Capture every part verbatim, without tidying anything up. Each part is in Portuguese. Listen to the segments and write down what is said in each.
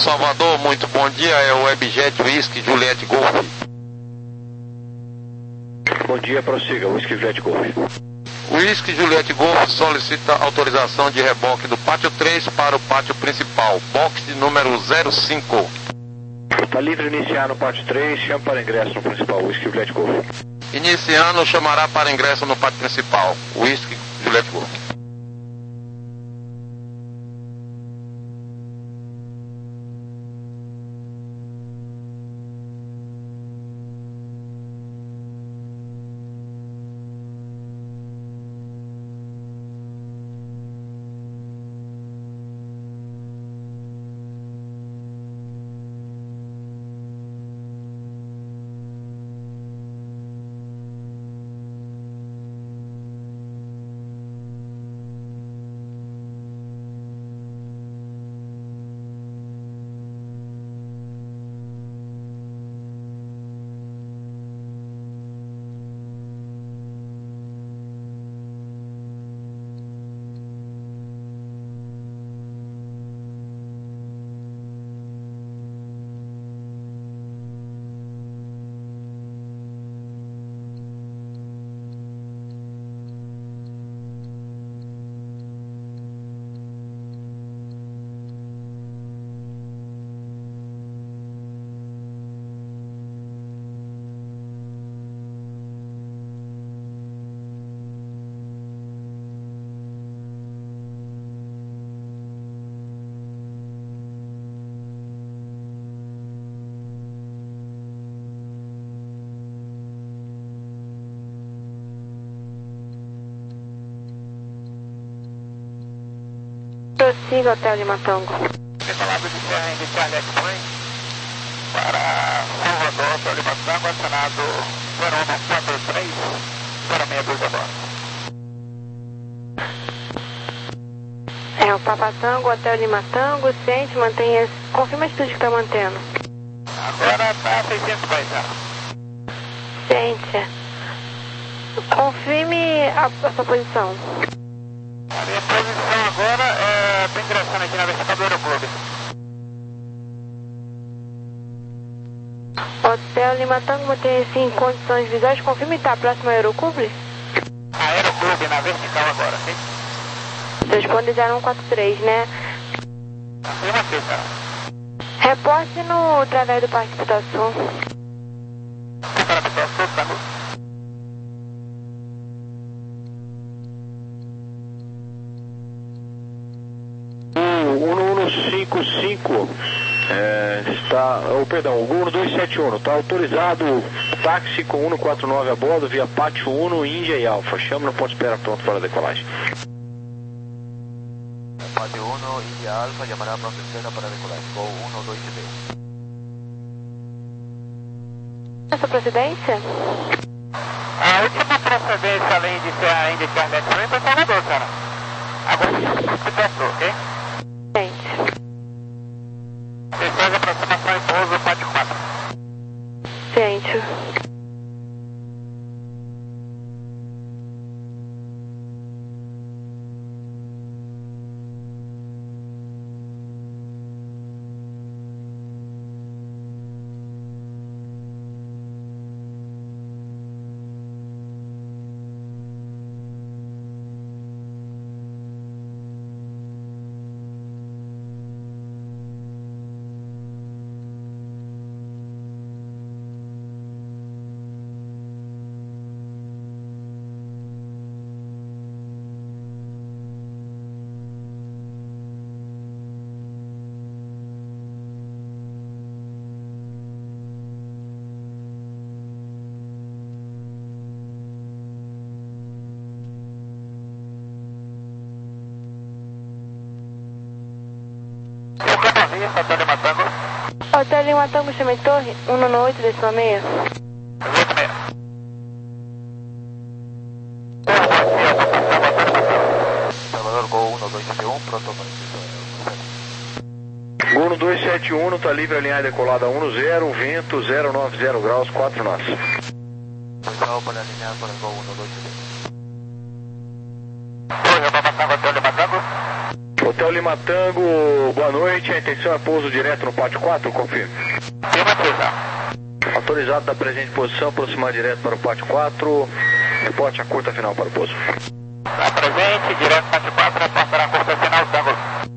Salvador, muito bom dia, é o Webjet Whisky Juliette Golf. Bom dia, prossiga, Whisky Juliette Golf. Whisky Juliette Golf solicita autorização de reboque do pátio três para o pátio principal, box de número zero cinco. Está livre iniciar no pátio três, chama para ingresso no principal, Whisky Juliette Golf. Iniciando, chamará para ingresso no pátio principal, Whisky Juliette Golf. Prossiga, Hotel Lima Tango. Tem palavra de Serra de Charlie X-Plane para Salvador, Hotel Lima Tango, assinado zero um quatro três, para meia dúzia agora. É o Papa Tango, Hotel Lima Tango, ciente, mantenha... Confirma a altitude que está mantendo. Agora está seiscentos pés já. Ciente. Confirme a, a sua posição. A minha posição agora é... Estou ingressando aqui na vertical do Aeroclube. Hotel Lima Tango, mantenha-se em condições visuais. Confirme está próximo ao Aeroclube. Aeroclube na vertical agora, sim? Responde zero um quatro três, né? Confirma aqui, cara. Reporte no através do Parque Pitaçu. Para Pitaçu, tá no... um um cinco cinco é, está, oh, perdão, o um dois sete um, está autorizado táxi com um quatro nove a bordo via Pátio um, Índia e Alfa. Chama no ponto de espera pronto para a decolagem. Pátio um, Índia Alfa, llamará pronto de espera para decolagem, Go um dois sete um. Essa procedência? A última procedência, além de ser a Indy Charlie X-Plane, foi Salvador, cara. Agora, Pitaçu, ok? Ciente. Você faz a aproximação em pouso, pátio quatro. Ciente. Hotel Lima Tango. Hotel Lima Tango, chama em torre, um nove oito, décima meia. oito meia. Salvador, Go um dois sete um, pronto para um dois sete um, está livre, alinhar decolada um zero, vento zero nove zero graus, quatro nós. Autorizado para alinear para el Go um dois sete um. Oi, Papa Tango, Hotel Lima Tango. Hotel Lima Tango, boa noite. A intenção é pouso direto no pátio quatro, confirme. Autorizado da presente posição, aproximar direto para o pátio quatro. Reporte a curta final para o pouso. Está presente, direto pátio quatro, reportará a curta final, Tango.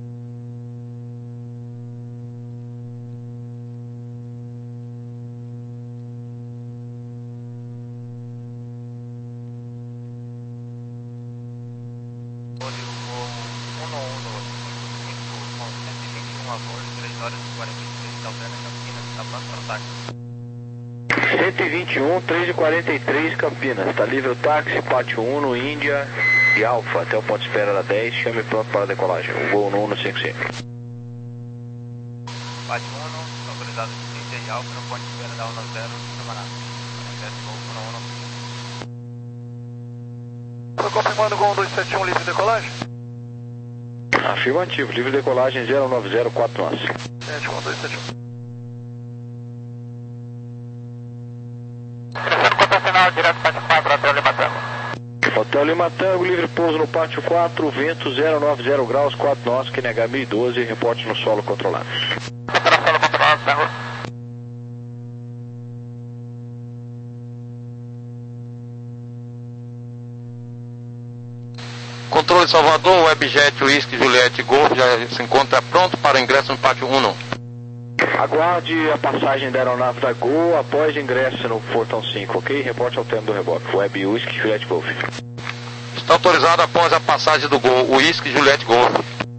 cento e vinte e um, três e quarenta e três Campinas. Está livre o táxi, pátio um no Índia e Alfa. Até o ponto de espera da dez. Chame pronto para a decolagem. O voo no um cinco cinco. Pátio um, autorizado de Índia e Alfa no ponto de espera da um zero, camarada. Estou confirmando com um dois sete um, livre decolagem? Afirmativo, livre decolagem zero nove zero quatro nós. Gente, com um dois sete um. Direto pátio quatro, Hotel Lima Tango. Hotel Lima Tango, livre pouso no pátio quatro, vento zero nove zero graus, quatro nós, Q N H mil e doze, reporte no solo controlado. Opera solo controlado, Tango. Controle Salvador, Webjet, Whisky, Juliette Golf já se encontra pronto para o ingresso no pátio um. Aguarde a passagem da aeronave da Gol após ingresso no portão cinco, ok? Reporte ao termo do reboque. Web Whisky, Juliette Golf. Está autorizado após a passagem do Gol, Whisky, Juliette Golf.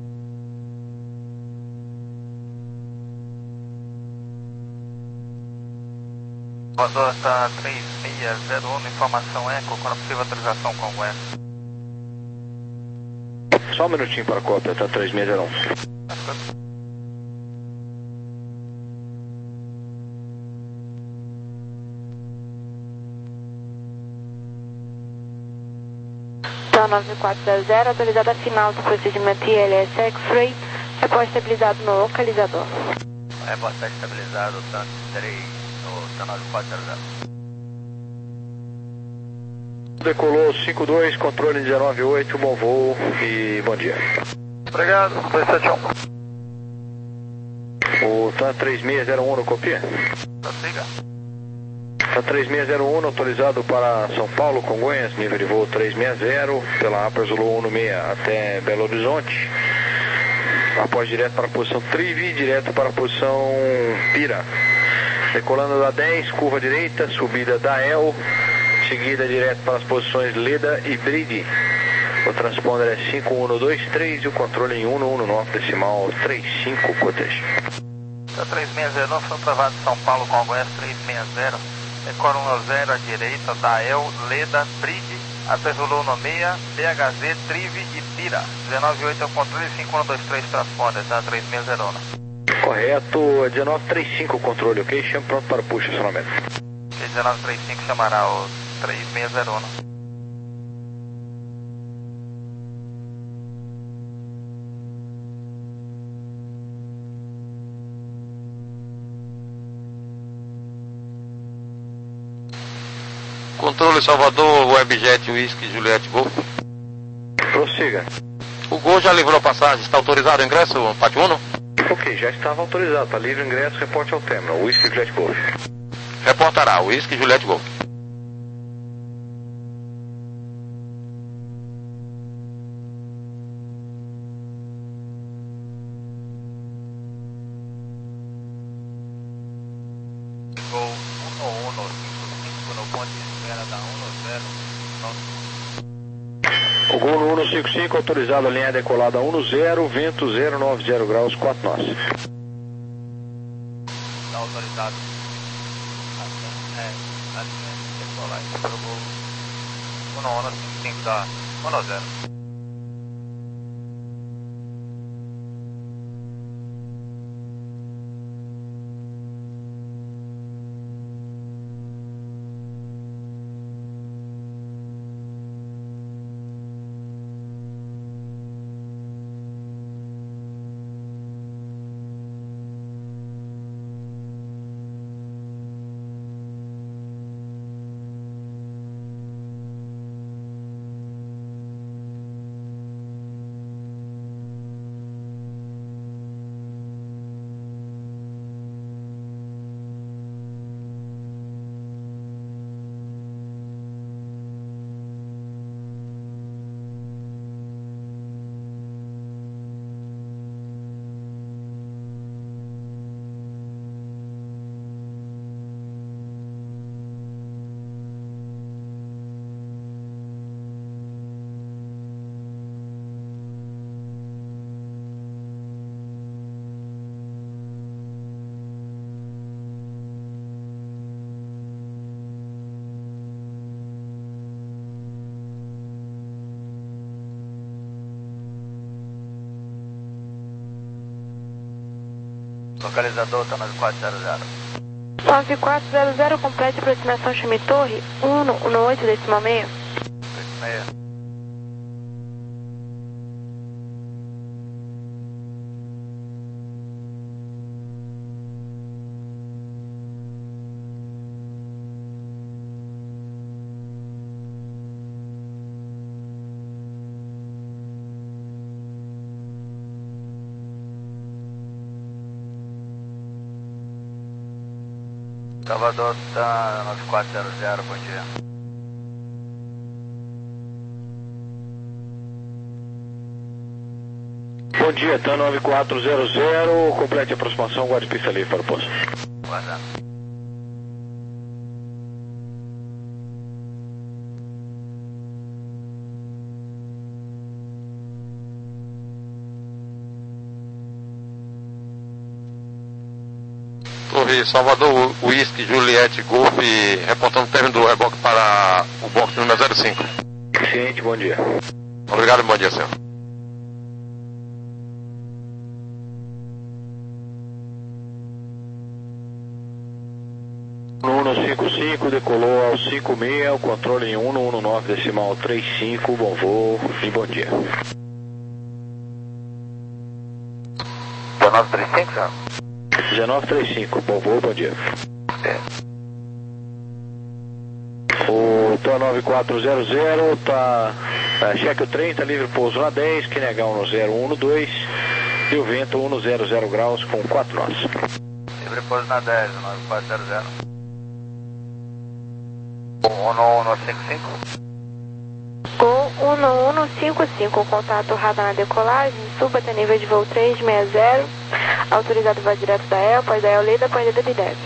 Voador está três seis zero um, informação eco, com a possível autorização com o S. Só um minutinho para a cópia, tá três seis zero um. nove quatro zero zero, autorizada final do procedimento I L S X-Ray, repórter estabilizado no localizador. Repórter estabilizado, tanto três, no nove quatro zero zero. Decolou cinco dois, controle dezenove oito, bom voo e bom dia. Obrigado, dois sete um. O T A N três seis zero um no copia? Prossiga. T A N três seis zero um autorizado para São Paulo, Congonhas, nível de voo três seis zero, pela APA Zulu um seis até Belo Horizonte. Após direto para a posição Trivi, direto para a posição Pira. Decolando da dez, curva direita, subida da El, seguida direto para as posições Leda e Bride. O transponder é cinco um dois três e o controle em um um nove decimal trinta e cinco, Cotejo. T A N três seis zero um, foi aprovado São Paulo, Congonhas três seis zero. Decora um zero à direita, Dael, Leda, Bride, até Zulu no seis, B H Z, Trivi e Pira. dezenove oito é o controle, cinco um dois três transponder, tá? três seis zero um. Correto, dezenove trinta e cinco o controle, ok? Chame pronto para o push, acionamento. dezenove trinta e cinco chamará o três seis zero um. Controle Salvador, Webjet, Whisky, Juliette Golf. Prossiga. O Gol já livrou passagem, está autorizado o ingresso, pátio um? Ok, já estava autorizado, está livre o ingresso, reporte ao terminal, Whisky, Juliette Golf. Reportará, Whisky, Juliette Golf. O Gol no um cinco cinco, autorizado a linha decolada um zero, vento zero nove zero graus, quatro nós. Está autorizado. É, a linha decolagem para o Gol um cinco cinco da um zero. Localizador está nove quatro zero zero. nove quatro zero zero, complete aproximação Chame Torre, um no oito decimal meio. oito seis. Salvador está nove quatro zero zero, bom dia. Bom dia, tá nove quatro zero zero, complete a aproximação, guarde pista livre para o posto. Guardando. Torre Salvador, Whisky, Juliette, Golf, reportando o término do reboque para o box número zero cinco. Ciente, bom dia. Obrigado e bom dia, senhor. um um cinco cinco, decolou ao cinco seis, o controle em um um nove decimal trinta e cinco, bom voo e bom dia. dezenove trinta e cinco, senhor? dezenove trinta e cinco, bom voo, bom dia. É. O T O nove quatro zero zero tá, tá cheque o trem, tá livre pouso na dez, que negar no zero um dois e o vento um zero zero graus com quatro nós. Livre pouso na dez, nove quatro zero zero. um um um cinco cinco. Gol um um cinco cinco, contato radar na decolagem, suba até nível de voo três seis zero, autorizado voo direto da E L, pós da E L Leda, pós da Bidef.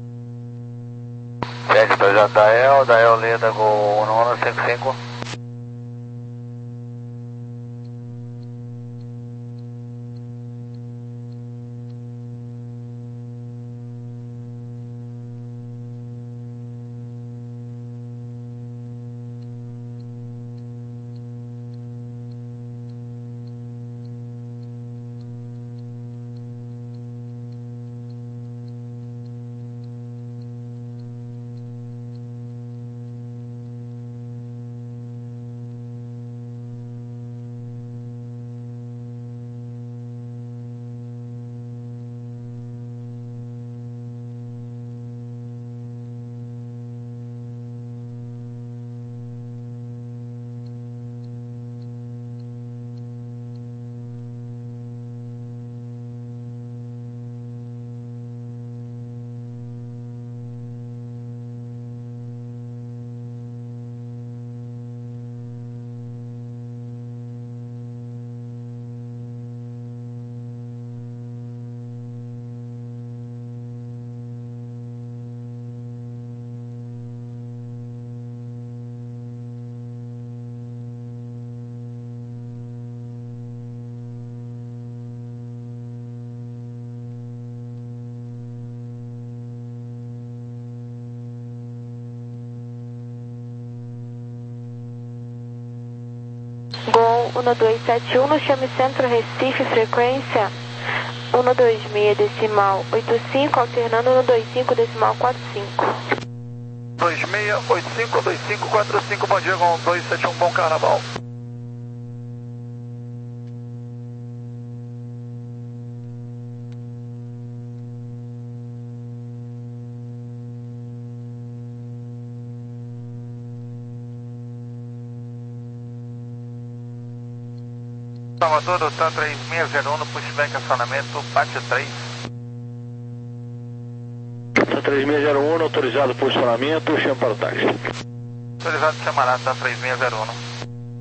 sete dois da E L, da E L Leda, Gol um um cinco cinco. Gol um dois sete um, chame Centro Recife, frequência um dois seis decimal oitenta e cinco, alternando um dois cinco decimal quarenta e cinco. dois seis oito cinco dois cinco quatro cinco, bom dia, com dois sete um, bom carnaval. Salvador, do TAM três seis zero um, no pushback acionamento, pátio três. Tá três seis zero um, autorizado posicionamento, chama para o táxi. Autorizado chamará TAM três seis zero um.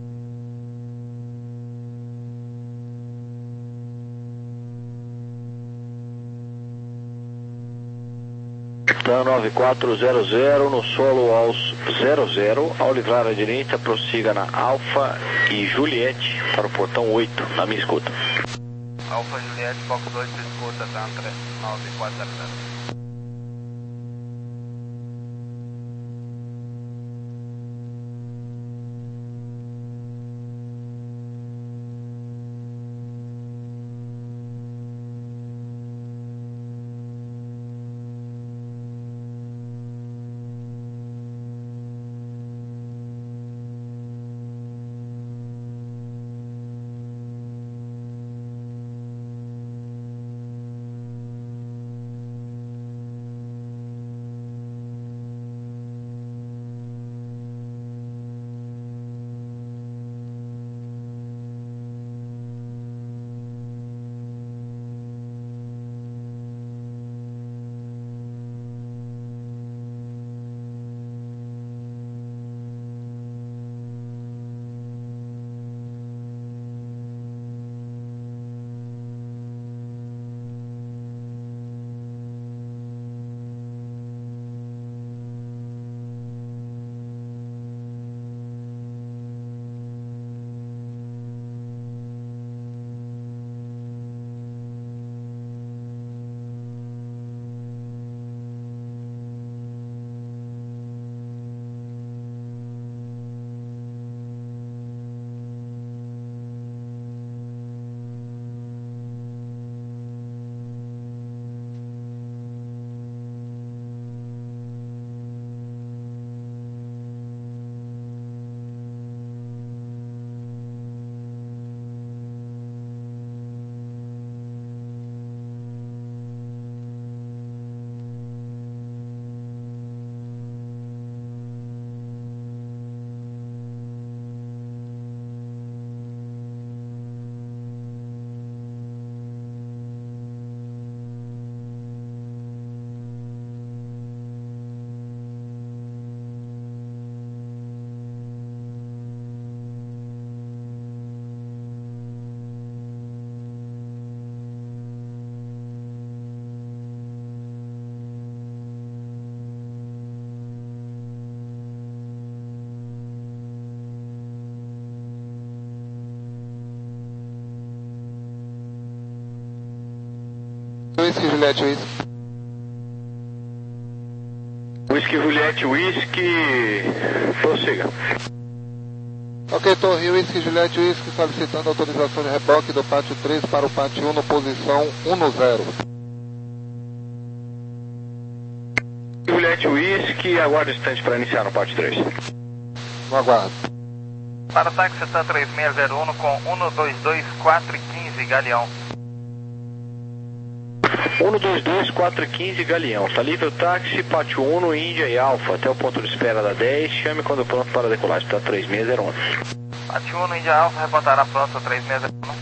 TAM nove quatro zero zero, no solo aos zero zero, ao livrar à direita, prossiga na Alfa e Juliette para o portão oito, na minha escuta. Alfa Juliette, Fox dois, escuta, TAM nove quatro zero zero. Whisky, Juliette Whisky. Whisky, Juliette Whisky, prossiga. Ok, Torre Whisky, Juliette Whisky, solicitando autorização de reboque do pátio três para o pátio um, posição um no zero. Juliette Whisky, aguarde um instante para iniciar no pátio três. No aguardo. Para o táxi Tan três seis zero um com um dois dois quatro um cinco Galeão. um dois dois quatro um cinco Galeão. Está livre o táxi, pátio um, Índia e Alfa, até o ponto de espera da dez. Chame quando pronto para a decolagem. Está três seis zero um. Pátio um, Índia Alfa, reportará pronto três seis zero um.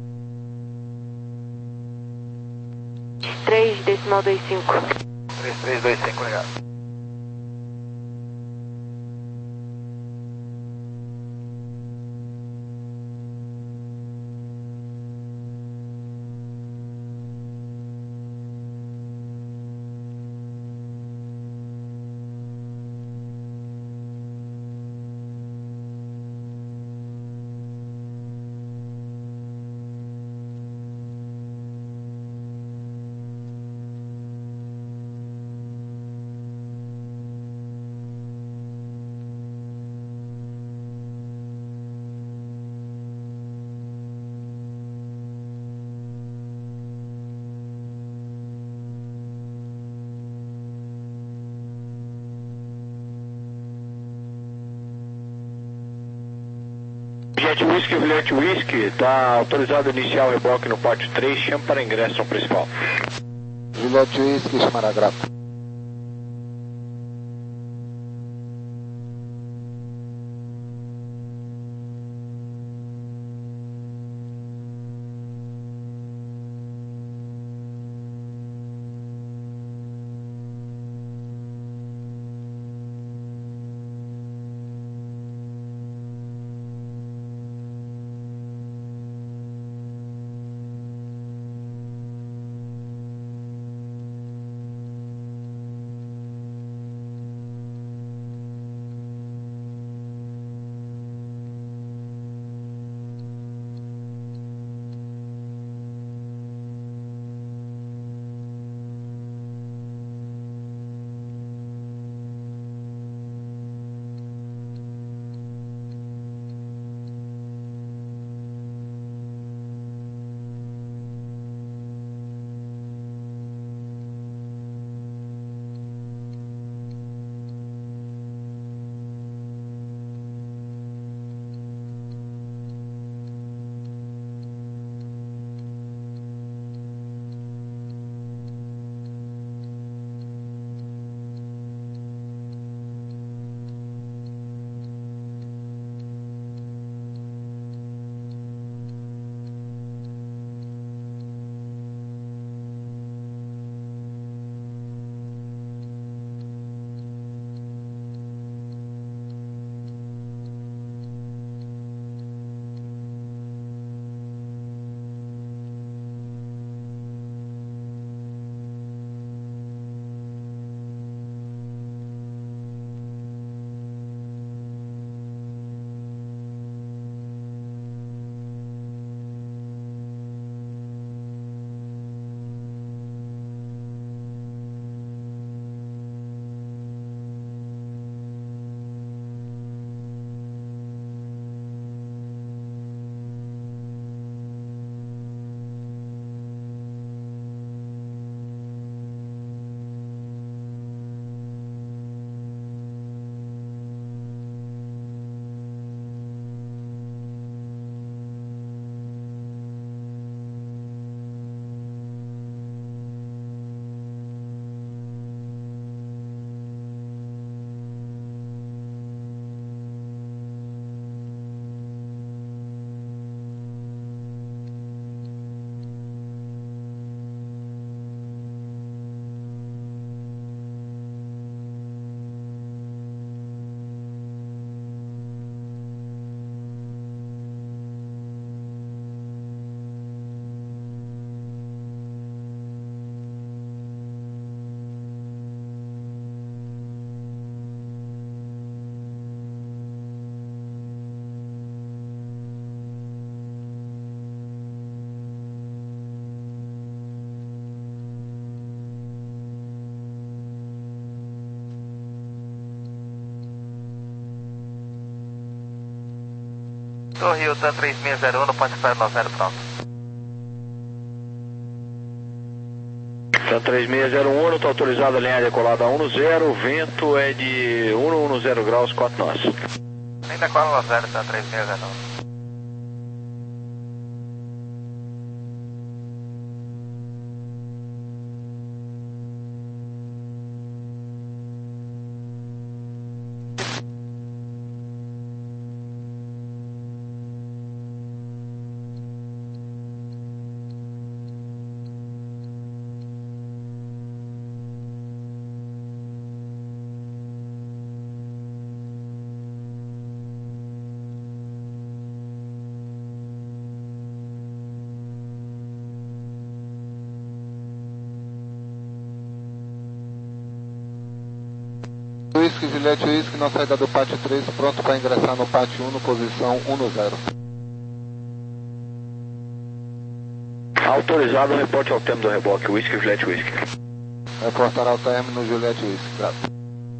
três, decimal dois cinco. três três dois cinco, obrigado. Juliette Whisky, Juliette Whisky, está autorizado a iniciar o reboque no pátio três, chame para ingresso no principal. Juliette Whisky, chamará grato. Torre Hilton três seis zero um, no ponto zero nove zero, pronto. Então três seis zero um, está autorizado a linha decolada um no zero, o vento é de cento e dez graus, quatro nós. Ainda cola zero, tá três seis zero um. Whisky, Juliette Whisky, na saída do pátio três, pronto para ingressar no pátio um, posição um no zero. Autorizado o reporte ao término do reboque, Whisky, Juliette Whisky. Reportará ao término, Juliette Whisky, graças.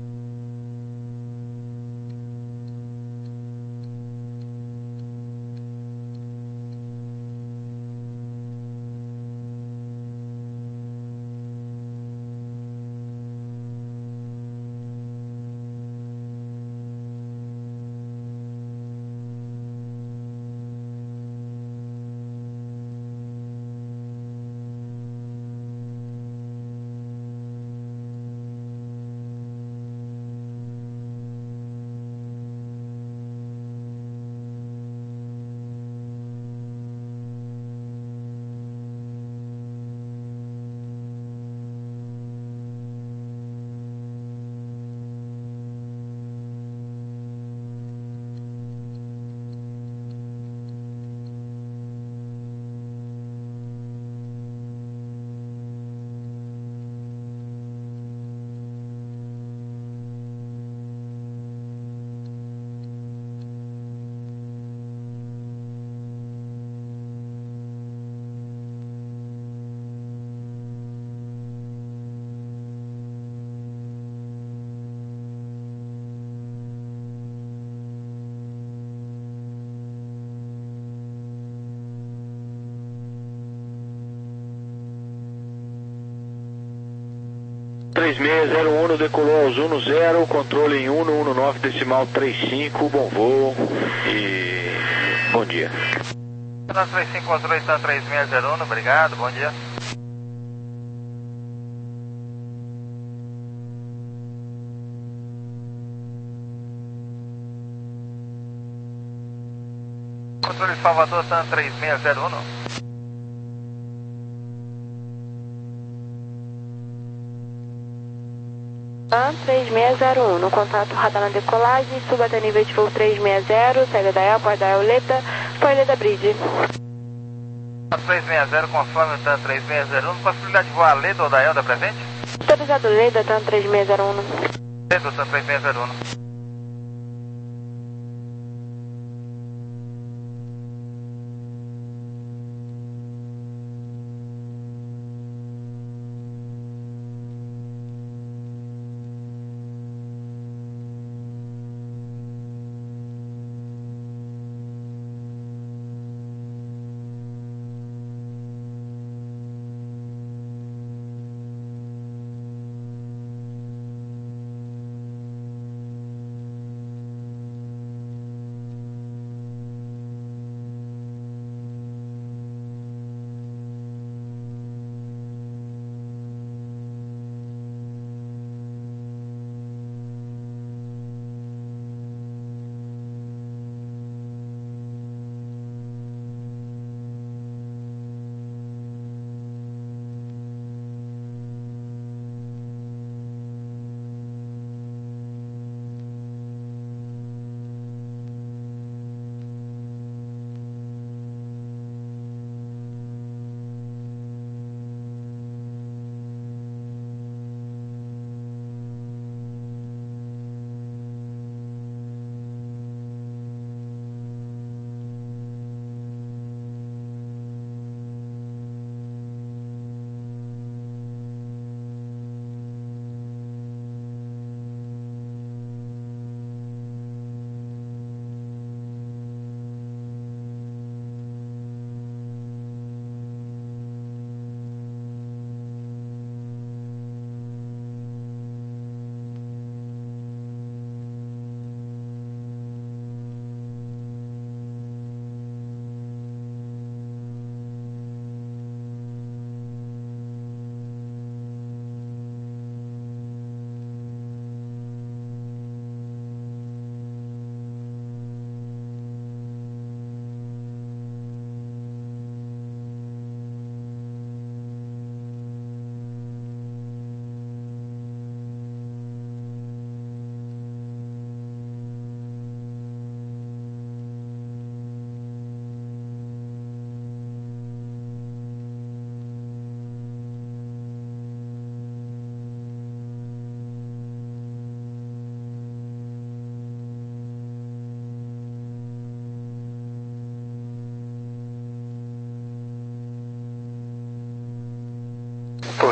três seis zero um, decolou aos um no zero, controle em um no um nove decimal trinta e cinco, bom voo e bom dia. três cinco, controle está três seis zero um, obrigado, bom dia. Controle Salvador, Tan três seis zero um. Tan três seis zero um, no contato radar na decolagem, suba até nível de voo três seis zero, saída da Airport da Leda, Poilê da Bridge. três seis zero, conforme o Tan três seis zero um, possibilidade de voar a Leda ou da Elda presente? Autorizado Leda, Tan três seis zero um. Leda, Tan três seis zero um.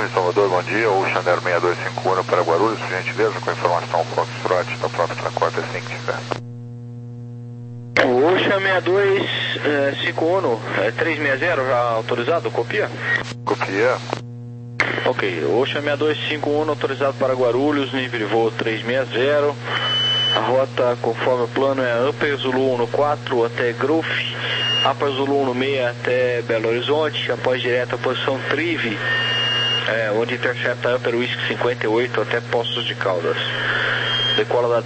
Torre, Salvador, bom dia. Ocean Air seis dois cinco um para Guarulhos, por gentileza, com informação Foxtrot da própria Tracota assim que tiver. O Ocean seis dois cinco um, é trezentos e sessenta já autorizado, copia? Copia. Ok, Ocean seis dois cinco um autorizado para Guarulhos, nível de voo trezentos e sessenta. A rota conforme o plano é Upper Zulu um quatro até Grove, Upper Zulu um seis até Belo Horizonte, após direto a posição Trive, é, onde intercepta Upper Whisky cinquenta e oito até Poços de Caldas. Decola da